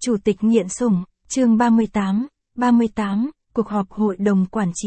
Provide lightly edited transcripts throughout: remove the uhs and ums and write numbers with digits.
Chủ tịch nghiện sủng, chương 38, cuộc họp hội đồng quản trị.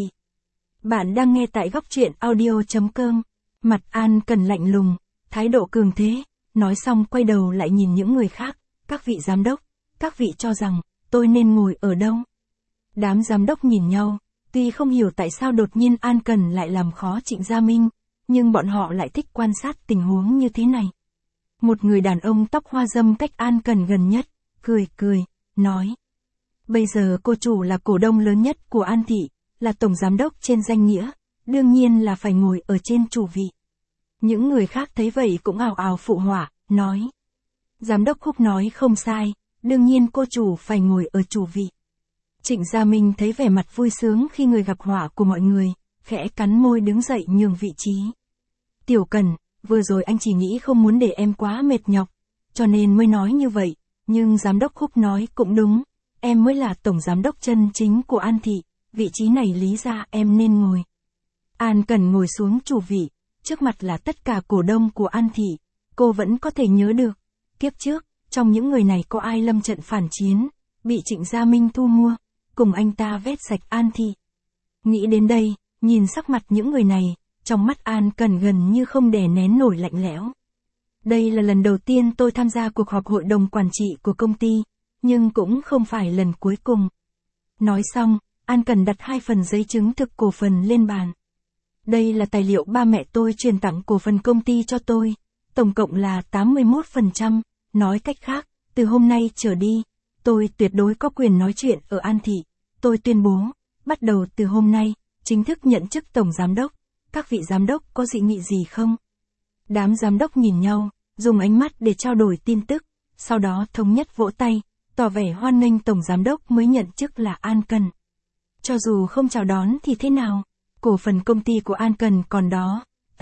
Bạn đang nghe tại góc truyện audio.com. Mặt An Cần lạnh lùng, thái độ cường thế, nói xong quay đầu lại nhìn những người khác, các vị giám đốc, các vị cho rằng, tôi nên ngồi ở đâu? Đám giám đốc nhìn nhau, tuy không hiểu tại sao đột nhiên An Cần lại làm khó Trịnh Gia Minh, nhưng bọn họ lại thích quan sát tình huống như thế này. Một người đàn ông tóc hoa râm cách An Cần gần nhất, cười, nói. Bây giờ cô chủ là cổ đông lớn nhất của An Thị, là tổng giám đốc trên danh nghĩa, đương nhiên là phải ngồi ở trên chủ vị. Những người khác thấy vậy cũng ào ào phụ họa, nói. Giám đốc Khúc nói không sai, đương nhiên cô chủ phải ngồi ở chủ vị. Trịnh Gia Minh thấy vẻ mặt vui sướng khi người gặp họa của mọi người, khẽ cắn môi đứng dậy nhường vị trí. Tiểu Cần, vừa rồi anh chỉ nghĩ không muốn để em quá mệt nhọc, cho nên mới nói như vậy, nhưng giám đốc Khúc nói cũng đúng, em mới là tổng giám đốc chân chính của An Thị, vị trí này lý ra em nên ngồi. An Cần ngồi xuống chủ vị, trước mặt là tất cả cổ đông của An Thị, cô vẫn có thể nhớ được, kiếp trước, trong những người này có ai lâm trận phản chiến, bị Trịnh Gia Minh thu mua, cùng anh ta vét sạch An Thị. Nghĩ đến đây, nhìn sắc mặt những người này, trong mắt An Cần gần như không đè nén nổi lạnh lẽo. Đây là lần đầu tiên tôi tham gia cuộc họp hội đồng quản trị của công ty, nhưng cũng không phải lần cuối cùng. Nói xong, An Cần đặt 2 phần giấy chứng thực cổ phần lên bàn. Đây là tài liệu ba mẹ tôi truyền tặng cổ phần công ty cho tôi, tổng cộng là 81%, nói cách khác, từ hôm nay trở đi, tôi tuyệt đối có quyền nói chuyện ở An Thị. Tôi tuyên bố, bắt đầu từ hôm nay, chính thức nhận chức tổng giám đốc, các vị giám đốc có dị nghị gì không? Đám giám đốc nhìn nhau, dùng ánh mắt để trao đổi tin tức, sau đó thống nhất vỗ tay, tỏ vẻ hoan nghênh tổng giám đốc mới nhận chức là An Cần. Cho dù không chào đón thì thế nào, cổ phần công ty của An Cần còn đó,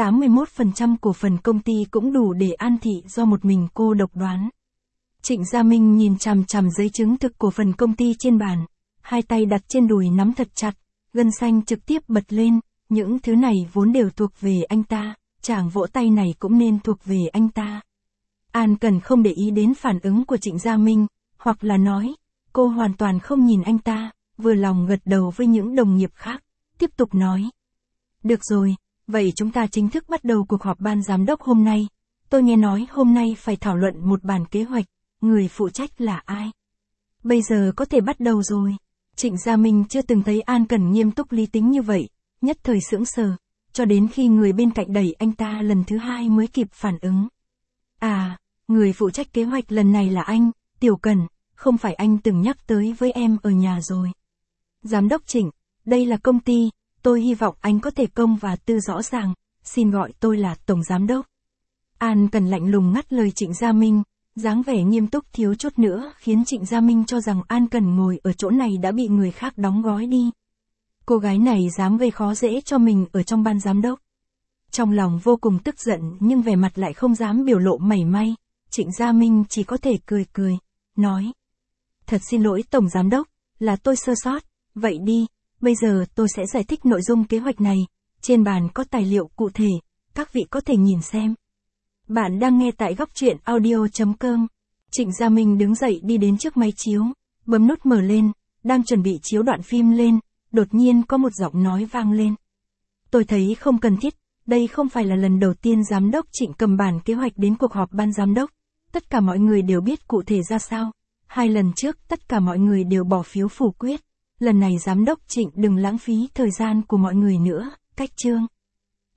81% cổ phần công ty cũng đủ để An Thị do một mình cô độc đoán. Trịnh Gia Minh nhìn chằm chằm giấy chứng thực cổ phần công ty trên bàn, hai tay đặt trên đùi nắm thật chặt, gân xanh trực tiếp bật lên, những thứ này vốn đều thuộc về anh ta, chàng vỗ tay này cũng nên thuộc về anh ta. An Cần không để ý đến phản ứng của Trịnh Gia Minh, hoặc là nói, cô hoàn toàn không nhìn anh ta, vừa lòng gật đầu với những đồng nghiệp khác, tiếp tục nói. Được rồi, vậy chúng ta chính thức bắt đầu cuộc họp ban giám đốc hôm nay. Tôi nghe nói hôm nay phải thảo luận một bản kế hoạch, người phụ trách là ai? Bây giờ có thể bắt đầu rồi. Trịnh Gia Minh chưa từng thấy An Cần nghiêm túc lý tính như vậy, nhất thời sững sờ, cho đến khi người bên cạnh đẩy anh ta lần thứ 2 mới kịp phản ứng. À, người phụ trách kế hoạch lần này là anh, Tiểu Cần, không phải anh từng nhắc tới với em ở nhà rồi. Giám đốc Trịnh, đây là công ty, tôi hy vọng anh có thể công và tư rõ ràng, xin gọi tôi là tổng giám đốc. An Cần lạnh lùng ngắt lời Trịnh Gia Minh, dáng vẻ nghiêm túc thiếu chút nữa khiến Trịnh Gia Minh cho rằng An Cần ngồi ở chỗ này đã bị người khác đóng gói đi. Cô gái này dám gây khó dễ cho mình ở trong ban giám đốc. Trong lòng vô cùng tức giận nhưng vẻ mặt lại không dám biểu lộ mảy may, Trịnh Gia Minh chỉ có thể cười, nói. Thật xin lỗi tổng giám đốc, là tôi sơ sót, vậy đi, bây giờ tôi sẽ giải thích nội dung kế hoạch này, trên bàn có tài liệu cụ thể, các vị có thể nhìn xem. Bạn đang nghe tại góc truyện audio.com. Trịnh Gia Minh đứng dậy đi đến trước máy chiếu, bấm nút mở lên, đang chuẩn bị chiếu đoạn phim lên, đột nhiên có một giọng nói vang lên. Tôi thấy không cần thiết, đây không phải là lần đầu tiên giám đốc Trịnh cầm bản kế hoạch đến cuộc họp ban giám đốc, tất cả mọi người đều biết cụ thể ra sao. 2 lần trước tất cả mọi người đều bỏ phiếu phủ quyết, lần này giám đốc Trịnh đừng lãng phí thời gian của mọi người nữa, cách chương.